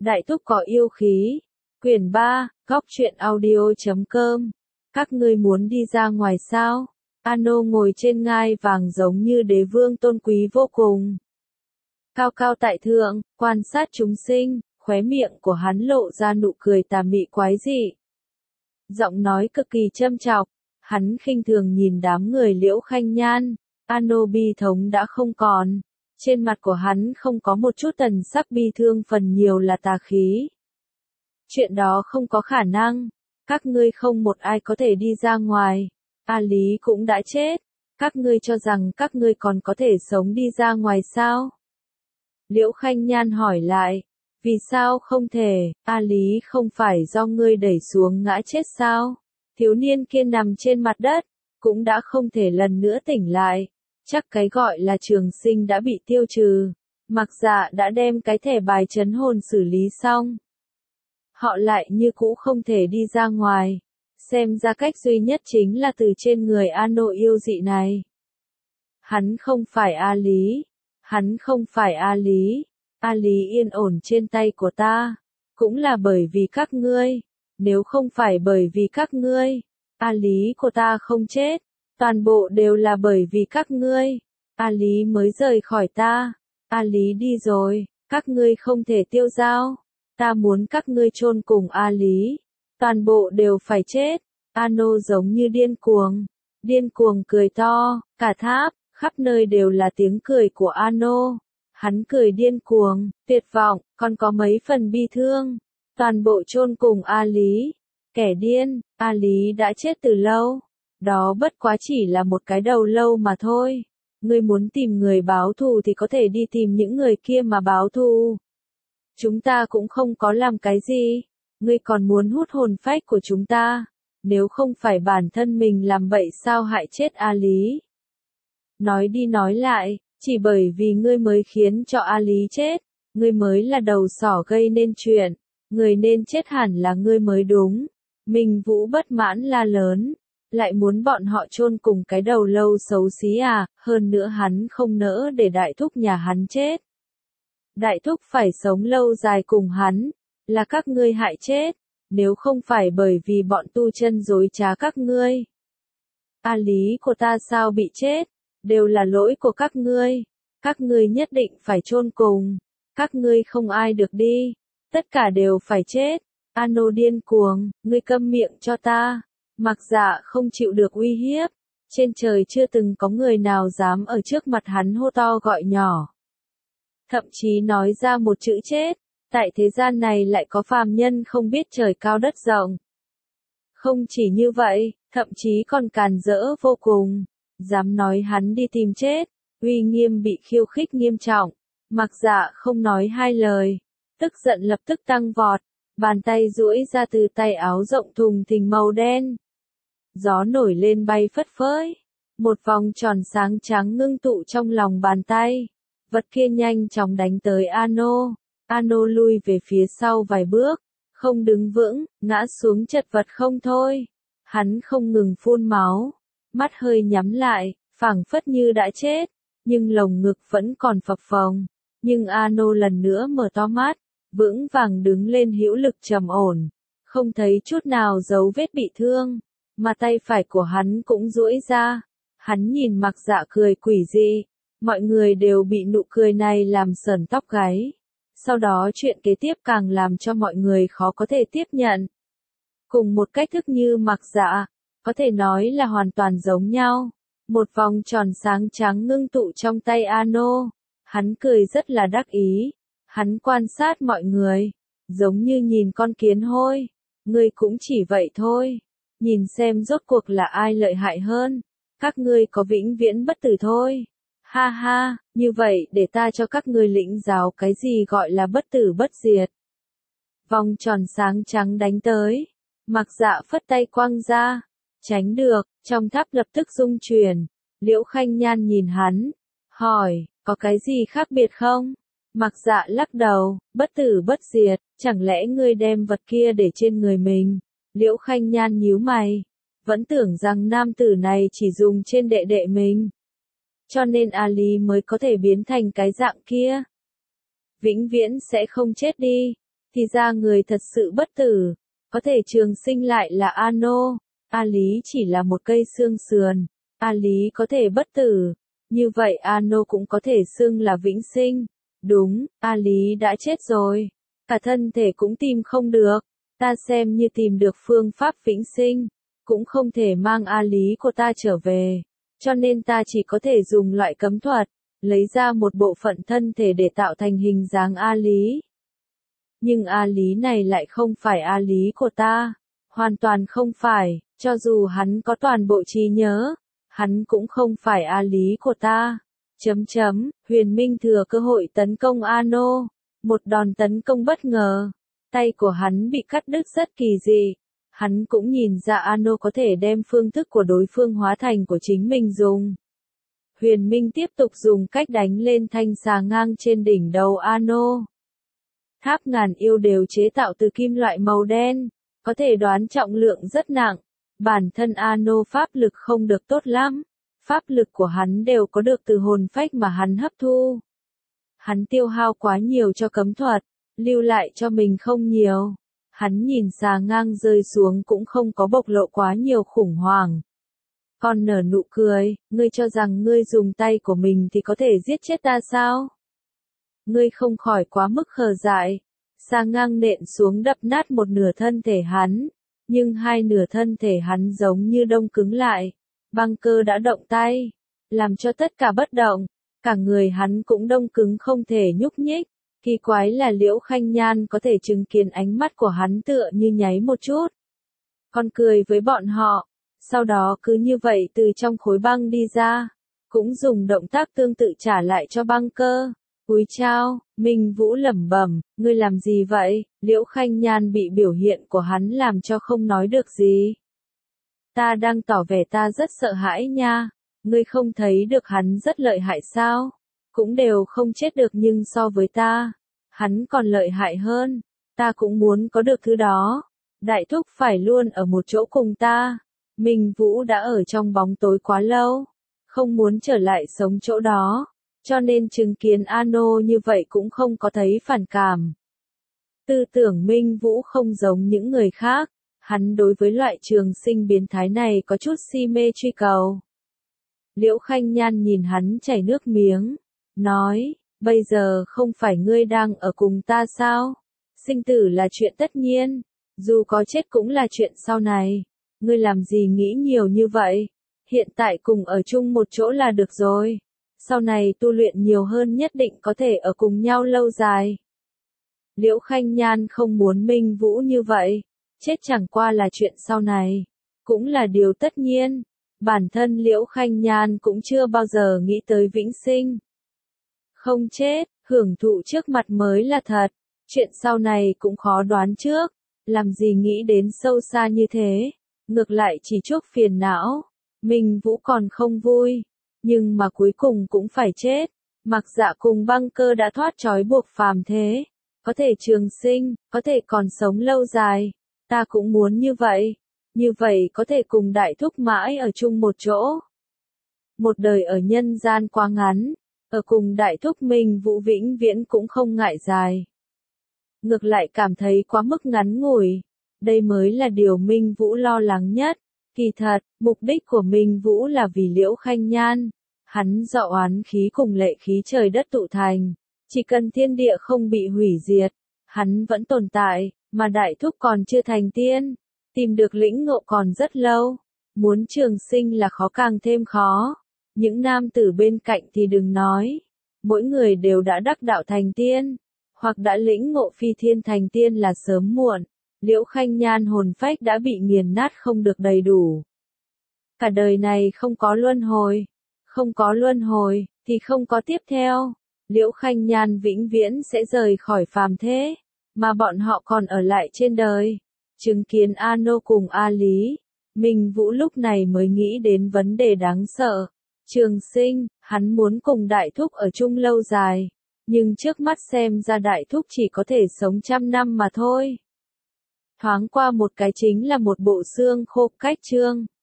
Đại thúc có yêu khí. Quyển 3, góc truyện audio.com. Các ngươi muốn đi ra ngoài sao? Ano ngồi trên ngai vàng giống như đế vương tôn quý vô cùng. Cao cao tại thượng, quan sát chúng sinh, khóe miệng của hắn lộ ra nụ cười tà mị quái dị. Giọng nói cực kỳ châm chọc, hắn khinh thường nhìn đám người Liễu Khanh Nhan. Ano bi thống đã không còn. Trên mặt của hắn không có một chút thần sắc bi thương, phần nhiều là tà khí. Chuyện đó không có khả năng. Các ngươi không một ai có thể đi ra ngoài. A Lý cũng đã chết. Các ngươi cho rằng các ngươi còn có thể sống đi ra ngoài sao? Liễu Khanh Nhan hỏi lại. Vì sao không thể? A Lý không phải do ngươi đẩy xuống ngã chết sao? Thiếu niên kia nằm trên mặt đất, cũng đã không thể lần nữa tỉnh lại. Chắc cái gọi là trường sinh đã bị tiêu trừ. Mặc Dạ đã đem cái thẻ bài trấn hồn xử lý xong. Họ lại như cũ không thể đi ra ngoài. Xem ra cách duy nhất chính là từ trên người Ano yêu dị này. Hắn không phải A Lý. Hắn không phải A Lý. A Lý yên ổn trên tay của ta. Cũng là bởi vì các ngươi. Nếu không phải bởi vì các ngươi, A Lý của ta không chết. Toàn bộ đều là bởi vì các ngươi. A Lý mới rời khỏi ta. A Lý đi rồi, các ngươi không thể tiêu dao. Ta muốn các ngươi chôn cùng A Lý. Toàn bộ đều phải chết. Ano giống như điên cuồng. Điên cuồng cười to, cả tháp, khắp nơi đều là tiếng cười của Ano. Hắn cười điên cuồng, tuyệt vọng, còn có mấy phần bi thương. Toàn bộ chôn cùng A Lý. Kẻ điên, A Lý đã chết từ lâu. Đó bất quá chỉ là một cái đầu lâu mà thôi. Ngươi muốn tìm người báo thù thì có thể đi tìm những người kia mà báo thù. Chúng ta cũng không có làm cái gì. Ngươi còn muốn hút hồn phách của chúng ta. Nếu không phải bản thân mình làm bậy sao hại chết A Lý. Nói đi nói lại, chỉ bởi vì ngươi mới khiến cho A Lý chết. Ngươi mới là đầu sỏ gây nên chuyện. Người nên chết hẳn là ngươi mới đúng. Minh Vũ bất mãn la lớn. Lại muốn bọn họ chôn cùng cái đầu lâu xấu xí à, hơn nữa hắn không nỡ để đại thúc nhà hắn chết. Đại thúc phải sống lâu dài cùng hắn, là các ngươi hại chết, nếu không phải bởi vì bọn tu chân dối trá các ngươi. A Lý của ta sao bị chết, đều là lỗi của các ngươi nhất định phải chôn cùng, các ngươi không ai được đi, tất cả đều phải chết. Ano điên cuồng, ngươi câm miệng cho ta. Mặc Dạ không chịu được uy hiếp, trên trời chưa từng có người nào dám ở trước mặt hắn hô to gọi nhỏ. Thậm chí nói ra một chữ chết, tại thế gian này lại có phàm nhân không biết trời cao đất rộng. Không chỉ như vậy, thậm chí còn càn rỡ vô cùng, dám nói hắn đi tìm chết, uy nghiêm bị khiêu khích nghiêm trọng. Mặc Dạ không nói hai lời, tức giận lập tức tăng vọt, bàn tay duỗi ra từ tay áo rộng thùng thình màu đen. Gió nổi lên bay phất phới, một vòng tròn sáng trắng ngưng tụ trong lòng bàn tay. Vật kia nhanh chóng đánh tới Ano. Ano lui về phía sau vài bước, không đứng vững, ngã xuống chật vật không thôi. Hắn không ngừng phun máu, mắt hơi nhắm lại, phảng phất như đã chết, nhưng lồng ngực vẫn còn phập phồng. Nhưng Ano lần nữa mở to mắt, vững vàng đứng lên hữu lực trầm ổn, không thấy chút nào dấu vết bị thương. Mà tay phải của hắn cũng duỗi ra. Hắn nhìn Mặc Dạ cười quỷ dị. Mọi người đều bị nụ cười này làm sởn tóc gáy. Sau đó chuyện kế tiếp càng làm cho mọi người khó có thể tiếp nhận. Cùng một cách thức như Mặc Dạ, có thể nói là hoàn toàn giống nhau. Một vòng tròn sáng trắng ngưng tụ trong tay Ano. Hắn cười rất là đắc ý. Hắn quan sát mọi người, giống như nhìn con kiến hôi. Ngươi cũng chỉ vậy thôi. Nhìn xem rốt cuộc là ai lợi hại hơn. Các ngươi có vĩnh viễn bất tử thôi. Ha ha, như vậy để ta cho các ngươi lĩnh giáo cái gì gọi là bất tử bất diệt. Vòng tròn sáng trắng đánh tới. Mặc Dạ phất tay quăng ra. Tránh được, trong tháp lập tức rung chuyển. Liễu Khanh Nhan nhìn hắn. Hỏi, có cái gì khác biệt không? Mặc Dạ lắc đầu, bất tử bất diệt, chẳng lẽ ngươi đem vật kia để trên người mình? Liễu Khanh Nhan nhíu mày, vẫn tưởng rằng nam tử này chỉ dùng trên đệ đệ mình. Cho nên A Lý mới có thể biến thành cái dạng kia. Vĩnh viễn sẽ không chết đi. Thì ra người thật sự bất tử, có thể trường sinh lại là Ano. A Lý chỉ là một cây xương sườn, A Lý có thể bất tử, như vậy Ano cũng có thể xưng là vĩnh sinh. Đúng, A Lý đã chết rồi, cả thân thể cũng tìm không được, ta xem như tìm được phương pháp vĩnh sinh, cũng không thể mang A Lý của ta trở về, cho nên ta chỉ có thể dùng loại cấm thuật, lấy ra một bộ phận thân thể để tạo thành hình dáng A Lý. Nhưng A Lý này lại không phải A Lý của ta, hoàn toàn không phải, cho dù hắn có toàn bộ trí nhớ, hắn cũng không phải A Lý của ta. Huyền Minh thừa cơ hội tấn công Ano, một đòn tấn công bất ngờ, tay của hắn bị cắt đứt rất kỳ dị. Hắn cũng nhìn ra Ano có thể đem phương thức của đối phương hóa thành của chính mình dùng. Huyền Minh tiếp tục dùng cách đánh lên thanh xà ngang trên đỉnh đầu Ano. Tháp ngàn yêu đều chế tạo từ kim loại màu đen, có thể đoán trọng lượng rất nặng. Bản thân Ano pháp lực không được tốt lắm, pháp lực của hắn đều có được từ hồn phách mà hắn hấp thu. Hắn tiêu hao quá nhiều cho cấm thuật, lưu lại cho mình không nhiều. Hắn nhìn xà ngang rơi xuống cũng không có bộc lộ quá nhiều khủng hoảng. Còn nở nụ cười, ngươi cho rằng ngươi dùng tay của mình thì có thể giết chết ta sao? Ngươi không khỏi quá mức khờ dại. Xà ngang nện xuống đập nát một nửa thân thể hắn, nhưng hai nửa thân thể hắn giống như đông cứng lại. Băng Cơ đã động tay, làm cho tất cả bất động, cả người hắn cũng đông cứng không thể nhúc nhích. Kỳ quái là Liễu Khanh Nhan có thể chứng kiến ánh mắt của hắn tựa như nháy một chút. Còn cười với bọn họ, sau đó cứ như vậy từ trong khối băng đi ra, cũng dùng động tác tương tự trả lại cho Băng Cơ. Cúi chào, Minh Vũ lẩm bẩm, ngươi làm gì vậy? Liễu Khanh Nhan bị biểu hiện của hắn làm cho không nói được gì. Ta đang tỏ vẻ ta rất sợ hãi nha, ngươi không thấy được hắn rất lợi hại sao? Cũng đều không chết được nhưng so với ta, hắn còn lợi hại hơn, ta cũng muốn có được thứ đó. Đại thúc phải luôn ở một chỗ cùng ta. Minh Vũ đã ở trong bóng tối quá lâu, không muốn trở lại sống chỗ đó, cho nên chứng kiến Ano như vậy cũng không có thấy phản cảm. Tư tưởng Minh Vũ không giống những người khác, hắn đối với loại trường sinh biến thái này có chút si mê truy cầu. Liễu Khanh Nhan nhìn hắn chảy nước miếng, nói, bây giờ không phải ngươi đang ở cùng ta sao? Sinh tử là chuyện tất nhiên, dù có chết cũng là chuyện sau này. Ngươi làm gì nghĩ nhiều như vậy? Hiện tại cùng ở chung một chỗ là được rồi. Sau này tu luyện nhiều hơn nhất định có thể ở cùng nhau lâu dài. Liễu Khanh Nhan không muốn Minh Vũ như vậy. Chết chẳng qua là chuyện sau này. Cũng là điều tất nhiên. Bản thân Liễu Khanh Nhan cũng chưa bao giờ nghĩ tới vĩnh sinh. Không chết, hưởng thụ trước mặt mới là thật. Chuyện sau này cũng khó đoán trước. Làm gì nghĩ đến sâu xa như thế. Ngược lại chỉ chuốc phiền não. Minh Vũ còn không vui. Nhưng mà cuối cùng cũng phải chết. Mặc Dạ cùng Băng Cơ đã thoát trói buộc phàm thế. Có thể trường sinh, có thể còn sống lâu dài. Ta cũng muốn như vậy. Như vậy có thể cùng đại thúc mãi ở chung một chỗ. Một đời ở nhân gian quá ngắn. Ở cùng đại thúc Minh Vũ vĩnh viễn cũng không ngại dài. Ngược lại cảm thấy quá mức ngắn ngủi. Đây mới là điều Minh Vũ lo lắng nhất. Kỳ thật, mục đích của Minh Vũ là vì Liễu Khanh Nhan. Hắn do oán khí cùng lệ khí trời đất tụ thành. Chỉ cần thiên địa không bị hủy diệt, hắn vẫn tồn tại, mà đại thúc còn chưa thành tiên. Tìm được lĩnh ngộ còn rất lâu. Muốn trường sinh là khó càng thêm khó. Những nam tử bên cạnh thì đừng nói. Mỗi người đều đã đắc đạo thành tiên. Hoặc đã lĩnh ngộ phi thiên thành tiên là sớm muộn. Liễu Khanh Nhan hồn phách đã bị nghiền nát không được đầy đủ. Cả đời này không có luân hồi. Không có luân hồi, thì không có tiếp theo. Liễu Khanh Nhan vĩnh viễn sẽ rời khỏi phàm thế. Mà bọn họ còn ở lại trên đời. Chứng kiến Ano cùng A Lý. Minh Vũ lúc này mới nghĩ đến vấn đề đáng sợ. Trường sinh, hắn muốn cùng đại thúc ở chung lâu dài. Nhưng trước mắt xem ra đại thúc chỉ có thể sống 100 năm mà thôi. Thoáng qua một cái chính là một bộ xương khô cách chương.